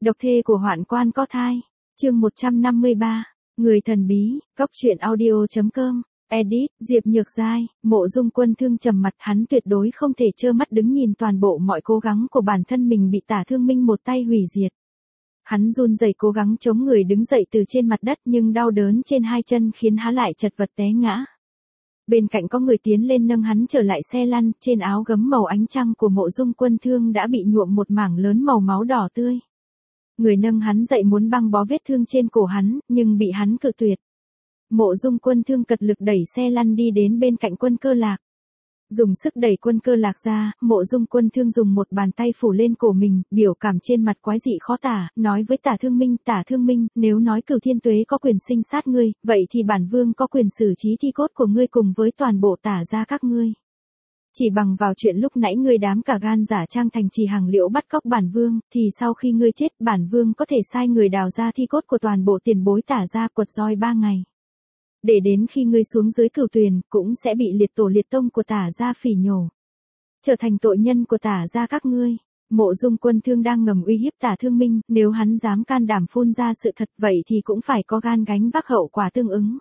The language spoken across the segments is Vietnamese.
Độc thê của hoạn quan có thai. Chương 153. Người thần bí. Góc truyện audio.com. Edit. Diệp Nhược Giai. Mộ Dung Quân Thương trầm mặt, hắn tuyệt đối không thể trơ mắt đứng nhìn toàn bộ mọi cố gắng của bản thân mình bị Tả Thương Minh một tay hủy diệt. Hắn run rẩy cố gắng chống người đứng dậy từ trên mặt đất, nhưng đau đớn trên hai chân khiến hắn lại chật vật té ngã. Bên cạnh có người tiến lên nâng hắn trở lại xe lăn, trên áo gấm màu ánh trăng của Mộ Dung Quân Thương đã bị nhuộm một mảng lớn màu máu đỏ tươi. Người nâng hắn dậy muốn băng bó vết thương trên cổ hắn, nhưng bị hắn cự tuyệt. Mộ Dung Quân Thương cật lực đẩy xe lăn đi đến bên cạnh Quân Cơ Lạc. Dùng sức đẩy Quân Cơ Lạc ra, Mộ Dung Quân Thương dùng một bàn tay phủ lên cổ mình, biểu cảm trên mặt quái dị khó tả, nói với Tả Thương Minh, nếu nói Cửu Thiên Tuế có quyền sinh sát ngươi, vậy thì bản vương có quyền xử trí thi cốt của ngươi cùng với toàn bộ Tả gia các ngươi. Chỉ bằng vào chuyện lúc nãy ngươi đám cả gan giả trang thành Trì Hằng Liễu bắt cóc bản vương, thì sau khi ngươi chết, bản vương có thể sai người đào ra thi cốt của toàn bộ tiền bối Tả gia, quật roi 3 ngày. Để đến khi ngươi xuống dưới Cửu Tuyền, cũng sẽ bị liệt tổ liệt tông của Tả gia phỉ nhổ, trở thành tội nhân của Tả gia các ngươi. Mộ Dung Quân Thương đang ngầm uy hiếp Tả Thương Minh, nếu hắn dám can đảm phun ra sự thật, vậy thì cũng phải có gan gánh vác hậu quả tương ứng.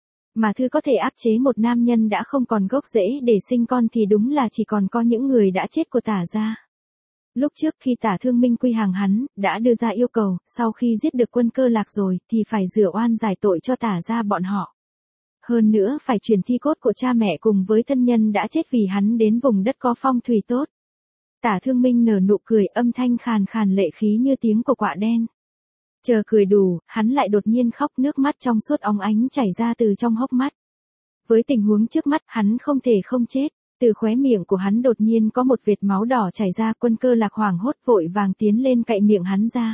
Mà thứ có thể áp chế một nam nhân đã không còn gốc rễ để sinh con thì đúng là chỉ còn có những người đã chết của Tả gia. Lúc trước khi Tả Thương Minh quy hàng hắn, đã đưa ra yêu cầu, sau khi giết được Quân Cơ Lạc rồi, thì phải rửa oan giải tội cho Tả gia bọn họ. Hơn nữa phải chuyển thi cốt của cha mẹ cùng với thân nhân đã chết vì hắn đến vùng đất có phong thủy tốt. Tả Thương Minh nở nụ cười, âm thanh khàn khàn lệ khí như tiếng của quạ đen. Chờ cười đủ, hắn lại đột nhiên khóc, nước mắt trong suốt óng ánh chảy ra từ trong hốc mắt. Với tình huống trước mắt, hắn không thể không chết. Từ khóe miệng của hắn đột nhiên có một vệt máu đỏ chảy ra, Quân Cơ Lạc hoảng hốt vội vàng tiến lên cạy miệng hắn ra.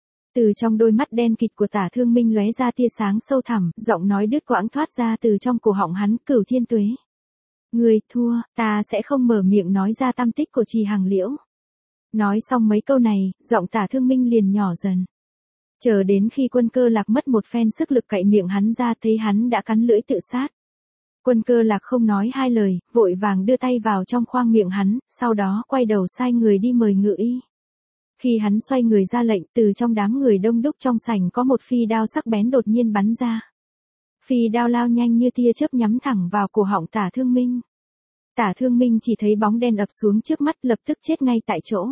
Từ trong đôi mắt đen kịt của Tả Thương Minh lóe ra tia sáng sâu thẳm, giọng nói đứt quãng thoát ra từ trong cổ họng hắn, Cửu Thiên Tuế. Ngươi thua, ta sẽ không mở miệng nói ra tăm tích của Trì Hằng Liễu. Nói xong mấy câu này, giọng Tả Thương Minh liền nhỏ dần. Chờ đến khi Quân Cơ Lạc mất một phen sức lực cạy miệng hắn ra, thấy hắn đã cắn lưỡi tự sát. Quân Cơ Lạc không nói hai lời, vội vàng đưa tay vào trong khoang miệng hắn, sau đó quay đầu sai người đi mời ngự y. Khi hắn xoay người ra lệnh, từ trong đám người đông đúc trong sảnh có một phi đao sắc bén đột nhiên bắn ra. Phi đao lao nhanh như tia chớp nhắm thẳng vào cổ họng Tả Thương Minh. Tả Thương Minh chỉ thấy bóng đen ập xuống trước mắt, lập tức chết ngay tại chỗ.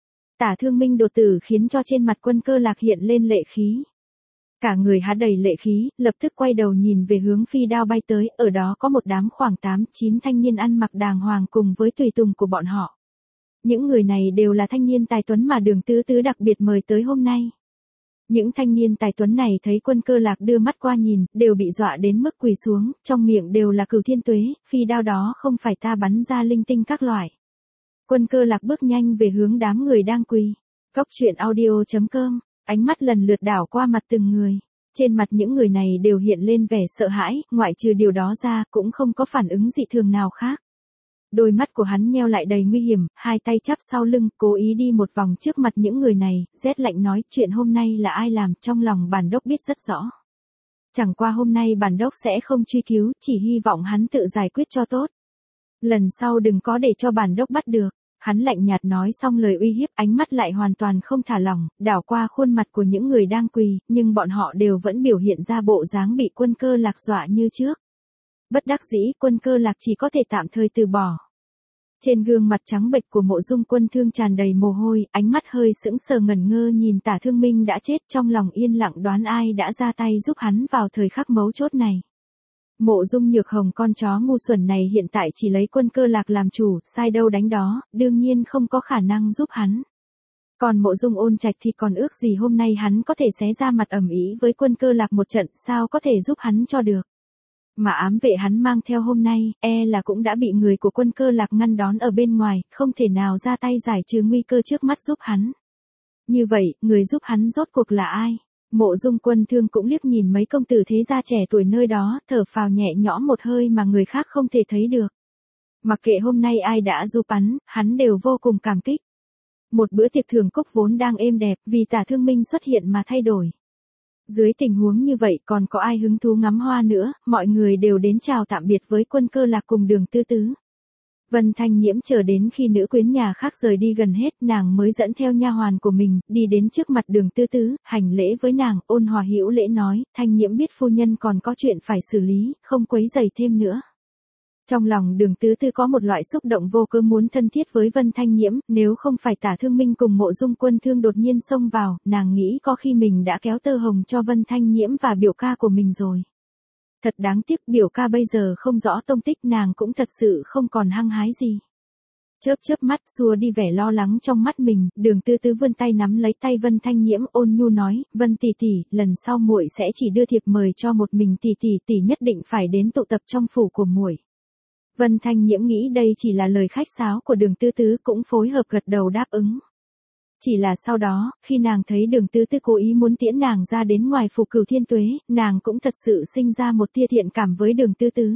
Tả Thương Minh đột tử khiến cho trên mặt Quân Cơ Lạc hiện lên lệ khí. Cả người hắn đầy lệ khí, lập tức quay đầu nhìn về hướng phi đao bay tới, ở đó có một đám khoảng 8-9 thanh niên ăn mặc đàng hoàng cùng với tùy tùng của bọn họ. Những người này đều là thanh niên tài tuấn mà Đường Tứ Tứ đặc biệt mời tới hôm nay. Những thanh niên tài tuấn này thấy Quân Cơ Lạc đưa mắt qua nhìn, đều bị dọa đến mức quỳ xuống, trong miệng đều là Cửu Thiên Tuế, phi đao đó không phải ta bắn ra linh tinh các loại. Quân Cơ Lạc bước nhanh về hướng đám người đang quỳ. Góc truyện audio.com, ánh mắt lần lượt đảo qua mặt từng người. Trên mặt những người này đều hiện lên vẻ sợ hãi, ngoại trừ điều đó ra, cũng không có phản ứng dị thường nào khác. Đôi mắt của hắn nheo lại đầy nguy hiểm, hai tay chắp sau lưng, cố ý đi một vòng trước mặt những người này, rét lạnh nói, chuyện hôm nay là ai làm, trong lòng bản đốc biết rất rõ. Chẳng qua hôm nay bản đốc sẽ không truy cứu, chỉ hy vọng hắn tự giải quyết cho tốt. Lần sau đừng có để cho bản đốc bắt được. Hắn lạnh nhạt nói xong lời uy hiếp, ánh mắt lại hoàn toàn không thả lỏng, đảo qua khuôn mặt của những người đang quỳ, nhưng bọn họ đều vẫn biểu hiện ra bộ dáng bị Quân Cơ Lạc dọa như trước. Bất đắc dĩ, Quân Cơ Lạc chỉ có thể tạm thời từ bỏ. Trên gương mặt trắng bệch của Mộ Dung Quân Thương tràn đầy mồ hôi, ánh mắt hơi sững sờ ngẩn ngơ nhìn Tả Thương Minh đã chết, trong lòng yên lặng đoán ai đã ra tay giúp hắn vào thời khắc mấu chốt này. Mộ Dung Nhược Hồng con chó ngu xuẩn này hiện tại chỉ lấy Quân Cơ Lạc làm chủ, sai đâu đánh đó, đương nhiên không có khả năng giúp hắn. Còn Mộ Dung Ôn Trạch thì còn ước gì hôm nay hắn có thể xé ra mặt ầm ĩ với Quân Cơ Lạc một trận, sao có thể giúp hắn cho được. Mà ám vệ hắn mang theo hôm nay, là cũng đã bị người của Quân Cơ Lạc ngăn đón ở bên ngoài, không thể nào ra tay giải trừ nguy cơ trước mắt giúp hắn. Như vậy, người giúp hắn rốt cuộc là ai? Mộ Dung Quân Thương cũng liếc nhìn mấy công tử thế gia trẻ tuổi nơi đó, thở phào nhẹ nhõm một hơi mà người khác không thể thấy được. Mặc kệ hôm nay ai đã giúp hắn đều vô cùng cảm kích. Một bữa tiệc thưởng cúc vốn đang êm đẹp, vì Tả Thương Minh xuất hiện mà thay đổi. Dưới tình huống như vậy còn có ai hứng thú ngắm hoa nữa, mọi người đều đến chào tạm biệt với Quân Cơ Lạc cùng Đường Tứ Tứ. Vân Thanh Nhiễm chờ đến khi nữ quyến nhà khác rời đi gần hết, nàng mới dẫn theo nha hoàn của mình, đi đến trước mặt Đường Tứ Tứ, hành lễ với nàng, ôn hòa hữu lễ nói, Thanh Nhiễm biết phu nhân còn có chuyện phải xử lý, không quấy rầy thêm nữa. Trong lòng Đường Tứ Tứ có một loại xúc động vô cớ muốn thân thiết với Vân Thanh Nhiễm, nếu không phải Tả Thương Minh cùng Mộ Dung Quân Thương đột nhiên xông vào, nàng nghĩ có khi mình đã kéo tơ hồng cho Vân Thanh Nhiễm và biểu ca của mình rồi. Thật đáng tiếc, biểu ca bây giờ không rõ tông tích, nàng cũng thật sự không còn hăng hái gì. Chớp chớp mắt xua đi vẻ lo lắng trong mắt mình, Đường Tứ Tứ vươn tay nắm lấy tay Vân Thanh Nhiễm, ôn nhu nói, Vân tỷ tỷ, lần sau muội sẽ chỉ đưa thiệp mời cho một mình tỷ nhất định phải đến tụ tập trong phủ của muội. Vân Thanh Nhiễm nghĩ đây chỉ là lời khách sáo của Đường Tứ Tứ, cũng phối hợp gật đầu đáp ứng. Chỉ là sau đó, khi nàng thấy Đường Tứ Tứ cố ý muốn tiễn nàng ra đến ngoài phủ Cửu Thiên Tuế, nàng cũng thật sự sinh ra một tia thiện cảm với Đường Tứ Tứ.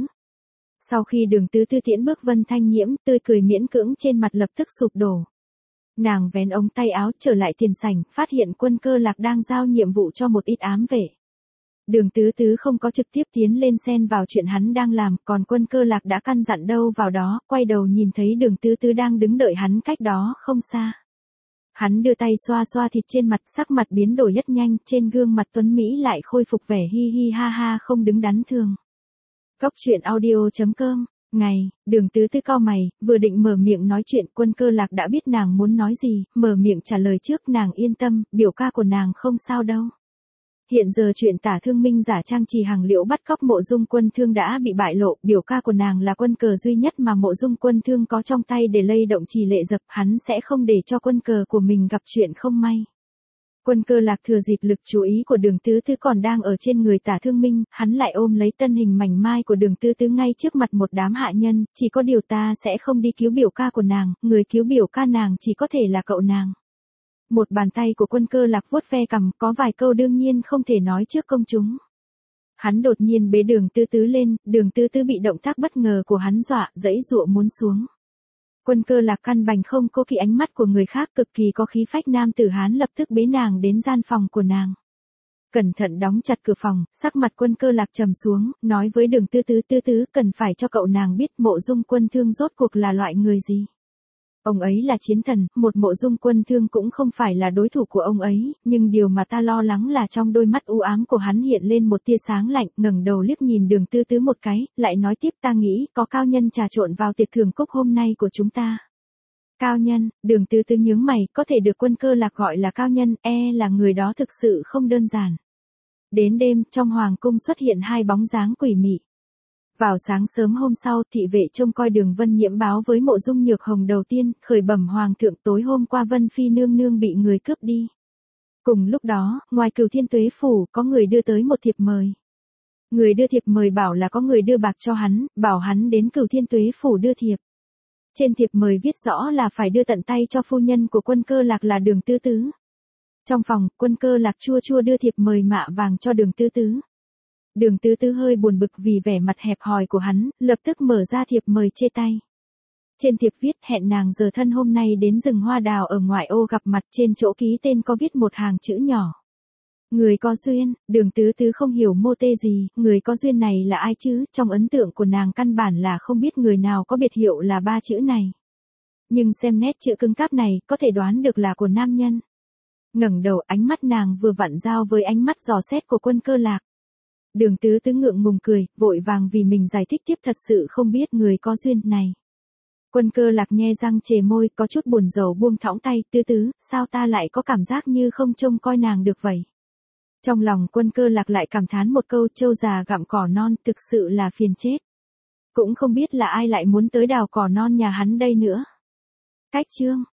Sau khi Đường Tứ Tứ tiễn bước Vân Thanh Nhiễm, tươi cười miễn cưỡng trên mặt lập tức sụp đổ. Nàng vén ống tay áo trở lại tiền sảnh, phát hiện Quân Cơ Lạc đang giao nhiệm vụ cho một ít ám vệ. Đường Tứ Tứ không có trực tiếp tiến lên xen vào chuyện hắn đang làm, còn Quân Cơ Lạc đã căn dặn đâu vào đó, quay đầu nhìn thấy Đường Tứ Tứ đang đứng đợi hắn cách đó không xa. Hắn đưa tay xoa xoa thịt trên mặt, sắc mặt biến đổi rất nhanh, trên gương mặt tuấn Mỹ lại khôi phục vẻ hi hi ha ha không đứng đắn thường. Cốc truyện audio.com. Ngày, Đường Tứ Tứ cau mày, vừa định mở miệng nói chuyện, Quân Cơ Lạc đã biết nàng muốn nói gì, mở miệng trả lời trước, nàng yên tâm, biểu ca của nàng không sao đâu. Hiện giờ chuyện Tả Thương Minh giả trang Trì Hằng Liễu bắt cóc Mộ Dung Quân Thương đã bị bại lộ, biểu ca của nàng là quân cờ duy nhất mà Mộ Dung Quân Thương có trong tay để lay động Trì Lệ Dập, hắn sẽ không để cho quân cờ của mình gặp chuyện không may. Quân Cơ Lạc thừa dịp lực chú ý của Đường Tứ Tứ còn đang ở trên người Tả Thương Minh, hắn lại ôm lấy thân hình mảnh mai của Đường Tứ Tứ ngay trước mặt một đám hạ nhân, chỉ có điều ta sẽ không đi cứu biểu ca của nàng, người cứu biểu ca nàng chỉ có thể là cậu nàng. Một bàn tay của Quân Cơ Lạc vuốt ve cằm, có vài câu đương nhiên không thể nói trước công chúng. Hắn đột nhiên bế Đường Tứ Tứ lên, Đường Tứ Tứ bị động tác bất ngờ của hắn dọa, giãy giụa muốn xuống. Quân Cơ Lạc căn bản không cố kỵ ánh mắt của người khác, cực kỳ có khí phách nam tử hán lập tức bế nàng đến gian phòng của nàng. Cẩn thận đóng chặt cửa phòng, sắc mặt Quân Cơ Lạc trầm xuống, nói với Đường Tứ Tứ cần phải cho cậu nàng biết Mộ Dung Quân Thương rốt cuộc là loại người gì. Ông ấy là chiến thần, một Mộ Dung Quân Thương cũng không phải là đối thủ của ông ấy, nhưng điều mà ta lo lắng là trong đôi mắt u ám của hắn hiện lên một tia sáng lạnh, ngẩng đầu liếc nhìn Đường Tứ Tứ một cái, lại nói tiếp, ta nghĩ có cao nhân trà trộn vào tiệc thưởng cúc hôm nay của chúng ta. Cao nhân, Đường Tứ Tứ nhướng mày, có thể được Quân Cơ Lạc gọi là cao nhân, là người đó thực sự không đơn giản. Đến đêm, trong hoàng cung xuất hiện hai bóng dáng quỷ mị. Vào sáng sớm hôm sau, thị vệ trông coi Đường Vân Nhiễm báo với Mộ Dung Nhược Hồng đầu tiên, khởi bẩm hoàng thượng, tối hôm qua Vân Phi nương nương bị người cướp đi. Cùng lúc đó, ngoài Cửu Thiên Tuế phủ, có người đưa tới một thiệp mời. Người đưa thiệp mời bảo là có người đưa bạc cho hắn, bảo hắn đến Cửu Thiên Tuế phủ đưa thiệp. Trên thiệp mời viết rõ là phải đưa tận tay cho phu nhân của Quân Cơ Lạc là Đường Tứ Tứ. Trong phòng, Quân Cơ Lạc chua chua đưa thiệp mời mạ vàng cho Đường Tứ Tứ. Đường Tứ Tứ hơi buồn bực vì vẻ mặt hẹp hòi của hắn, lập tức mở ra thiệp mời chê tay. Trên thiệp viết hẹn nàng giờ thân hôm nay đến rừng hoa đào ở ngoại ô gặp mặt, trên chỗ ký tên có viết một hàng chữ nhỏ. Người có duyên, Đường Tứ Tứ không hiểu mô tê gì, người có duyên này là ai chứ, trong ấn tượng của nàng căn bản là không biết người nào có biệt hiệu là ba chữ này. Nhưng xem nét chữ cứng cáp này, có thể đoán được là của nam nhân. Ngẩng đầu, ánh mắt nàng vừa vặn giao với ánh mắt dò xét của Quân Cơ Lạc. Đường Tứ Tứ ngượng ngùng cười, vội vàng vì mình giải thích tiếp, thật sự không biết người có duyên này. Quân Cơ Lạc nhe răng chề môi, có chút buồn rầu buông thõng tay, Tứ Tứ, sao ta lại có cảm giác như không trông coi nàng được vậy. Trong lòng Quân Cơ Lạc lại cảm thán một câu, trâu già gặm cỏ non, thực sự là phiền chết. Cũng không biết là ai lại muốn tới đào cỏ non nhà hắn đây nữa. Cách chương